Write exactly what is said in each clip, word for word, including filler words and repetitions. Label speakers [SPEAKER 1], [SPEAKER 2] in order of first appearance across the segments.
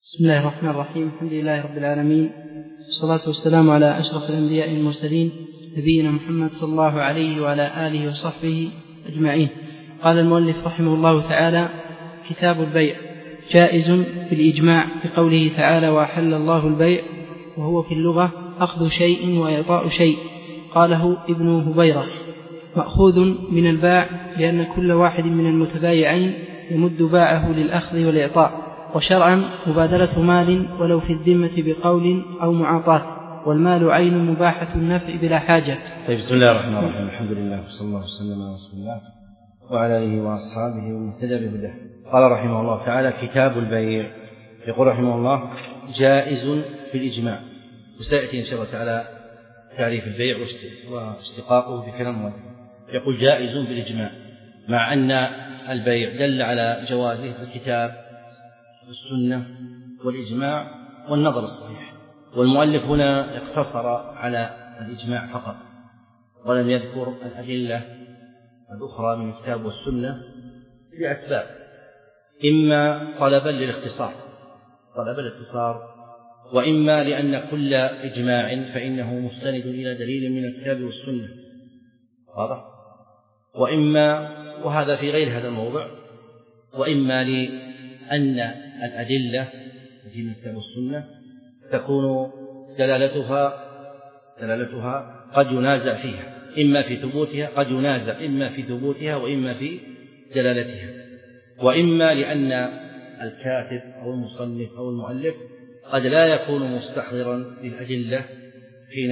[SPEAKER 1] بسم الله الرحمن الرحيم. الحمد لله رب العالمين، والصلاة والسلام على أشرف الأنبياء المرسلين نبينا محمد صلى الله عليه وعلى آله وصحبه أجمعين. قال المؤلف رحمه الله تعالى: كتاب البيع جائز بالإجماع بقوله تعالى: وأحل الله البيع، وهو في اللغة أخذ شيء وإعطاء شيء. قاله ابن هبيرة: مأخوذ من الباع، لأن كل واحد من المتبايعين يمد باعه للأخذ والإعطاء، وشرعا مبادلة مال ولو في الذمة بقول أو معاطاة، والمال عين مباحة النفع بلا حاجة.
[SPEAKER 2] طيب، بسم الله الرحمن الرحيم. الحمد لله وصلى الله وسلم على رسول الله وعلى آله وأصحابه ومن اهتدى بهداه. قال رحمه الله تعالى: كتاب البيع. يقول رحمه الله: جائز بالإجماع. وسيأتي إن شاء الله تعالى تعريف البيع واشتقاقه بكلام واحد. يقول: جائز بالإجماع، مع أن البيع دل على جوازه الكتاب والسنة والإجماع والنظر الصحيح. والمؤلف هنا اقتصر على الإجماع فقط، ولم يذكر الأدلة الأخرى من الكتاب والسنة لأسباب: إما طلبا للاختصار طلب الاختصار وإما لأن كل إجماع فإنه مستند إلى دليل من الكتاب والسنة، واضح؟ وإما، وهذا في غير هذا الموضع، وإما لأن الأدلة التي من الكتاب والسنة تكون دلالتها دلالتها قد ينازع فيها، إما في ثبوتها قد ينازع إما في ثبوتها وإما في دلالتها، وإما لأن الكاتب أو المصنف أو المؤلف قد لا يكون مستحضرا للأدلة حين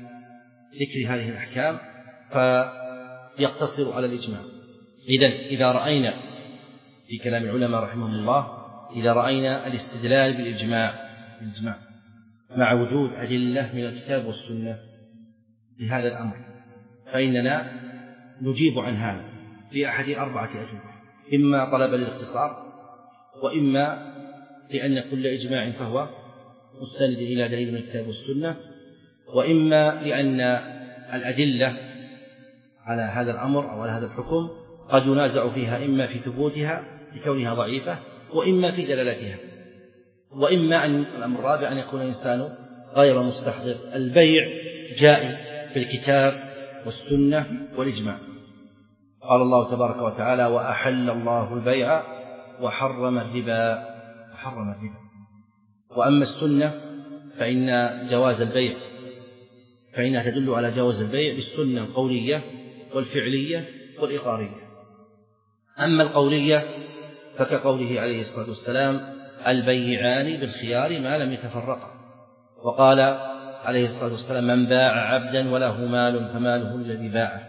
[SPEAKER 2] ذكر هذه الأحكام فيقتصر على الإجماع. إذن إذا رأينا في كلام العلماء رحمهم الله إذا رأينا الاستدلال بالإجماع بالإجماع مع وجود أدلة من الكتاب والسنة لهذا الأمر، فإننا نجيب عن هذا بأحد أربعة أجوبة: إما طلب الاختصار، وإما لأن كل إجماع فهو مستند إلى دليل من الكتاب والسنة، وإما لأن الأدلة على هذا الأمر أو على هذا الحكم قد ينازع فيها، إما في ثبوتها لكونها ضعيفة، وإما في دلالتها، وإما أن الأمر الرابع أن يكون الإنسان غير مستحضر. البيع جائز بالكتاب والسنة والإجماع. قال الله تبارك وتعالى: وأحل الله البيع وحرم الربا وحرم الربا. وأما السنة فإن جواز البيع فإنها تدل على جواز البيع بالسنة القولية والفعلية والإقرارية. أما القولية فكقوله عليه الصلاة والسلام: البيعان بالخيار ما لم يتفرقا. وقال عليه الصلاة والسلام: من باع عبدا وله مال فماله الذي باعه.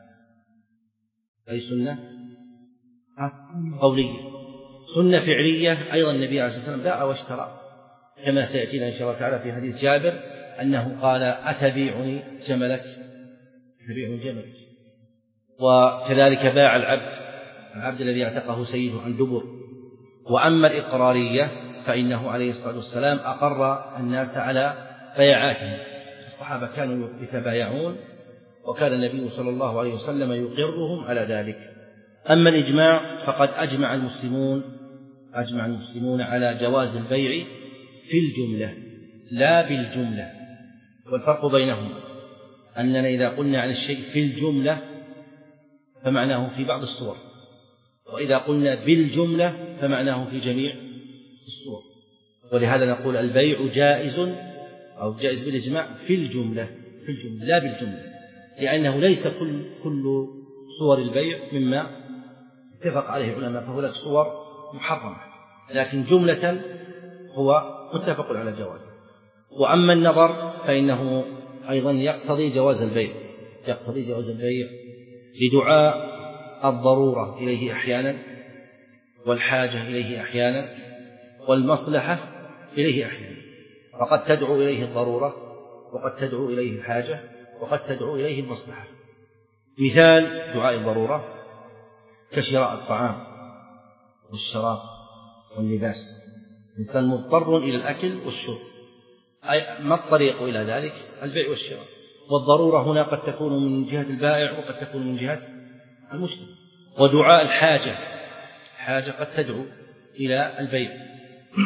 [SPEAKER 2] أي سنة قولية. سنة فعلية أيضا النبي عليه الصلاة والسلام باع واشترى، كما سيأتينا إن شاء الله تعالى في حديث جابر أنه قال: أتبيعني جملك أتبيعني جملك. وكذلك باع العبد العبد الذي اعتقه سيده عن دبر. وأما الإقرارية فإنه عليه الصلاة والسلام أقر الناس على بيعاتهم. الصحابة كانوا يتبايعون، وكان النبي صلى الله عليه وسلم يقرهم على ذلك. أما الإجماع فقد أجمع المسلمون أجمع المسلمون على جواز البيع في الجملة لا بالجملة. والفرق بينهما أننا إذا قلنا عن الشيء في الجملة فمعناه في بعض الصور، وإذا قلنا بالجملة فمعناه في جميع الصور. ولهذا نقول البيع جائز أو جائز بالإجماع في الجملة في الجملة لا بالجملة، لأنه ليس كل كل صور البيع مما اتفق عليه العلماء، فهناك صور محرمة، لكن جملة هو متفق على جوازه. وأما النظر فإنه أيضا يقتضي جواز البيع يقتضي جواز البيع لدعاء الضرورة إليه أحيانا، والحاجة إليه أحيانا، والمصلحة إليه أحيانا. فقد تدعو إليه الضرورة، وقد تدعو إليه الحاجة، وقد تدعو إليه المصلحة. مثال دعاء الضرورة كشراء الطعام والشراب واللباس. الإنسان مضطر إلى الأكل والشرب، أي ما الطريق إلى ذلك؟ البيع والشراء. والضرورة هنا قد تكون من جهة البائع وقد تكون من جهة المشتري. ودعاء الحاجة الحاجة قد تدعو إلى البيع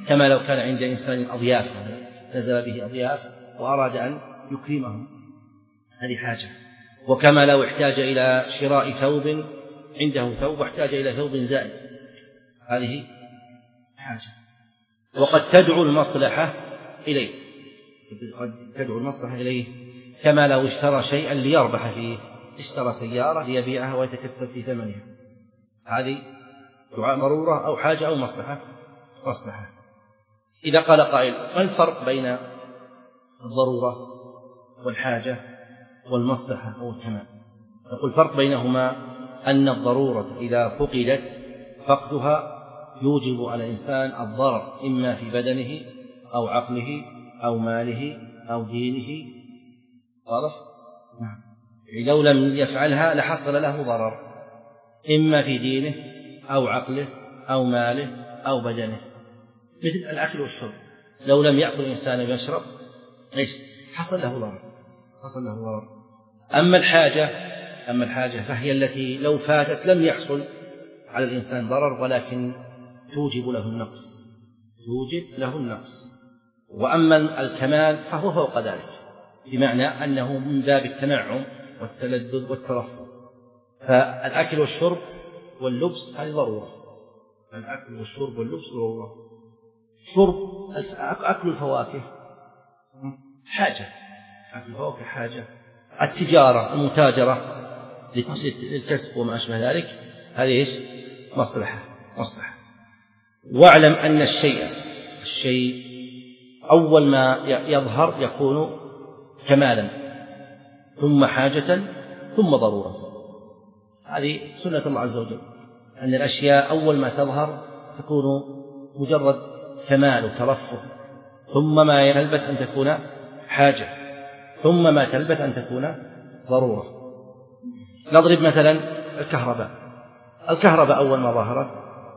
[SPEAKER 2] كما لو كان عند إنسان أضياف نزل به أضياف وأراد أن يكرمهم، هذه حاجة. وكما لو احتاج إلى شراء ثوب، عنده ثوب واحتاج إلى ثوب زائد، هذه حاجة. وقد تدعو المصلحة إليه، قد تدعو المصلحة إليه، كما لو اشترى شيئا ليربح فيه، اشترى سيارة ليبيعها ويتكسب في ثمنها، هذه دعاء ضرورة أو حاجة أو مصلحة مصلحة. إذا قال قائل: ما الفرق بين الضرورة والحاجة والمصلحة أو الكمال؟ نقول الفرق بينهما أن الضرورة إذا فقدت فقدها يوجب على الإنسان الضرر، إما في بدنه أو عقله أو ماله أو دينه، واضح؟ نعم. لو لم يفعلها لحصل له ضرر، إما في دينه أو عقله أو ماله أو بدنه، مثل الأكل والشرب، لو لم يأكل الإنسان ويشرب إيش؟ حصل له ضرر، حصل له ضرر. أما الحاجة أما الحاجة فهي التي لو فاتت لم يحصل على الإنسان ضرر، ولكن توجب له النقص، توجب له النقص. وأما الكمال فهو فوق ذلك، بمعنى أنه من باب التنعم والتلذذ والترفه. فالأكل والشرب واللبس هذه ضرورة، الأكل والشرب واللبس ضرورة. شرب أكل الفواكه حاجة، أكل الفواكه حاجة. التجارة المتاجرة للكسب وما أشبه ذلك هذه إيش؟ مصلحة مصلحة. واعلم أن الشيء الشيء أول ما يظهر يكون كمالا، ثم حاجة، ثم ضرورة. هذه سنة الله عز وجل، أن الأشياء أول ما تظهر تكون مجرد كمال وترفه، ثم ما تلبث أن تكون حاجة، ثم ما تلبث أن تكون ضرورة. نضرب مثلا الكهرباء. الكهرباء أول ما ظهرت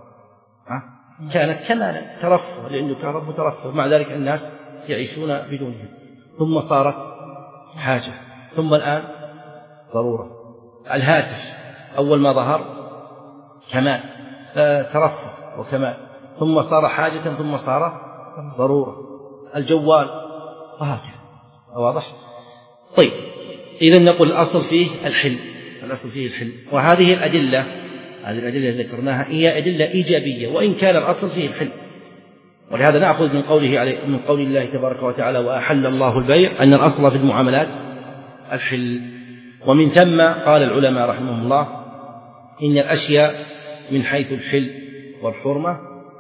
[SPEAKER 2] كانت كمالا ترفه، لأن الكهرباء مترفه، مع ذلك الناس يعيشون بدونها، ثم صارت حاجة، ثم الآن ضرورة. الهاتف أول ما ظهر كمال ترفه وكمال، ثم صار حاجة، ثم صار ضرورة. الجوال وهكذا، واضح؟ طيب، إذن نقول الأصل فيه الحل، الأصل فيه الحل. وهذه الأدلة هذه الأدلة التي ذكرناها هي أدلة إيجابية، وإن كان الأصل فيه الحل. ولهذا نأخذ من قوله عليه من قول الله تبارك وتعالى: وأحل الله البيع، أن الأصل في المعاملات الحل. ومن ثم قال العلماء رحمهم الله: إن الأشياء من حيث الحل والحرمة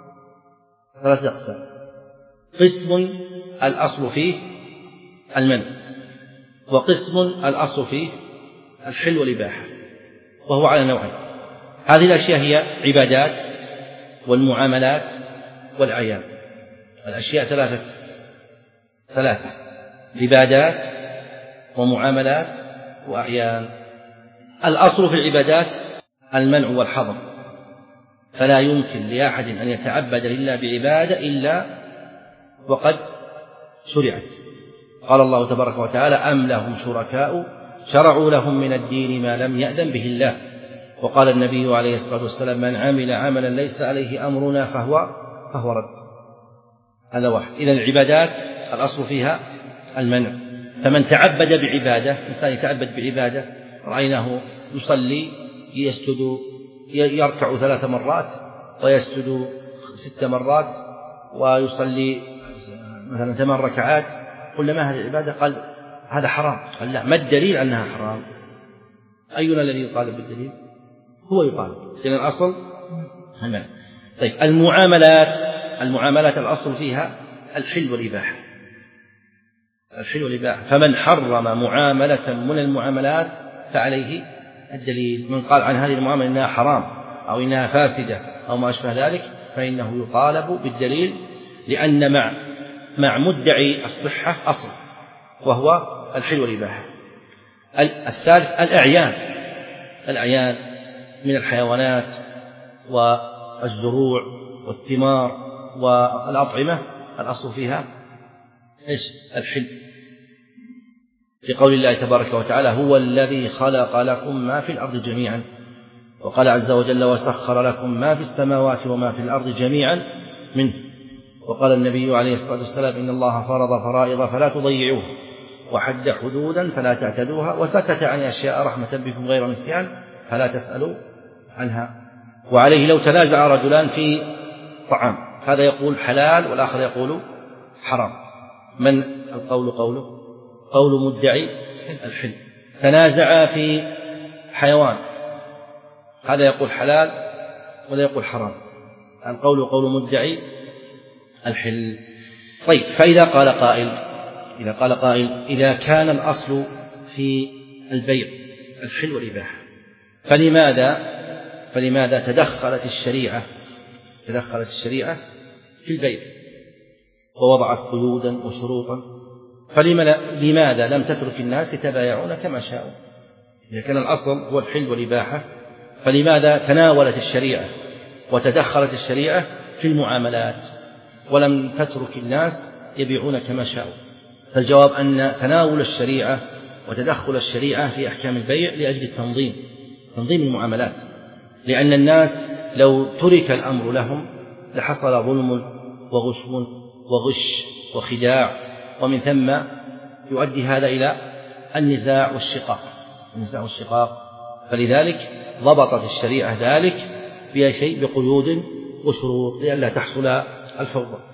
[SPEAKER 2] ثلاثة أقسام. قسم الأصل فيه المنع، وقسم الأصل فيه الحل والإباحة، وهو على نوعين. هذه الأشياء هي عبادات والمعاملات والأعيان. الأشياء ثلاثة ثلاثة عبادات ومعاملات وأعيان. الأصل في العبادات المنع والحظر، فلا يمكن لأحد أن يتعبد لله بعبادة إلا وقد شرعت. قال الله تبارك وتعالى: أم لهم شركاء شرعوا لهم من الدين ما لم يأذن به الله. وقال النبي عليه الصلاة والسلام: من عمل عملا ليس عليه أمرنا فهو فهو رد. هذا واحد. إذن العبادات الأصل فيها المنع، فمن تعبد بعبادة، إنسان يتعبد بعبادة، رأيناه يصلي يسجد يركع ثلاث مرات ويسجد ست مرات ويصلي مثلا ثمان ركعات، قلنا ما هذه العبادة؟ قال هذا حرام. قال لا، ما الدليل أنها حرام؟ أينا الذي يطالب بالدليل؟ هو يطالب. إذن الأصل المنع. طيب، المعاملات المعاملات الأصل فيها الحل والإباحة، الحل والإباحة. فمن حرم معاملة من المعاملات فعليه الدليل. من قال عن هذه المعاملة إنها حرام أو إنها فاسدة أو ما أشبه ذلك فإنه يطالب بالدليل، لأن مع مع مدعي الصحة أصل، وهو الحل والإباحة. الثالث الأعيان. الأعيان من الحيوانات والزروع والثمار والأطعمة الأصل فيها إيش؟ الحل، في قول الله تبارك وتعالى: هو الذي خلق لكم ما في الأرض جميعا. وقال عز وجل: وسخر لكم ما في السماوات وما في الأرض جميعا منه. وقال النبي عليه الصلاة والسلام إن الله فرض فرائض فلا تضيعوها وحد حدودا فلا تعتدوها وسكت عن أشياء رحمة بكم غير نسيان فلا تسألوا عنها. وعليه لو تنازع رجلان في طعام هذا يقول حلال والآخر يقول حرام، من القول قوله؟ قول مدعي الحل. تنازع في حيوان هذا يقول حلال ولا يقول حرام، القول قول مدعي الحل. طيب، فإذا قال قائل إذا قال قائل إذا كان الأصل في البيع الحل والإباحة فلماذا فلماذا تدخلت الشريعة تدخلت الشريعة في البيع ووضعت قيودا وشروطا؟ فلماذا لم تترك الناس يتبايعون كما شاءوا؟ إذا كان الأصل هو الحل والإباحة فلماذا تناولت الشريعة وتدخلت الشريعة في المعاملات ولم تترك الناس يبيعون كما شاءوا؟ فالجواب أن تناول الشريعة وتدخل الشريعة في أحكام البيع لأجل التنظيم تنظيم المعاملات، لأن الناس لو ترك الأمر لهم لحصل ظلم وغش وغش وخداع، ومن ثم يؤدي هذا إلى النزاع والشقاق النزاع والشقاق فلذلك ضبطت الشريعة ذلك بشيء بقيود وشروط لئلا تحصل الفوضى.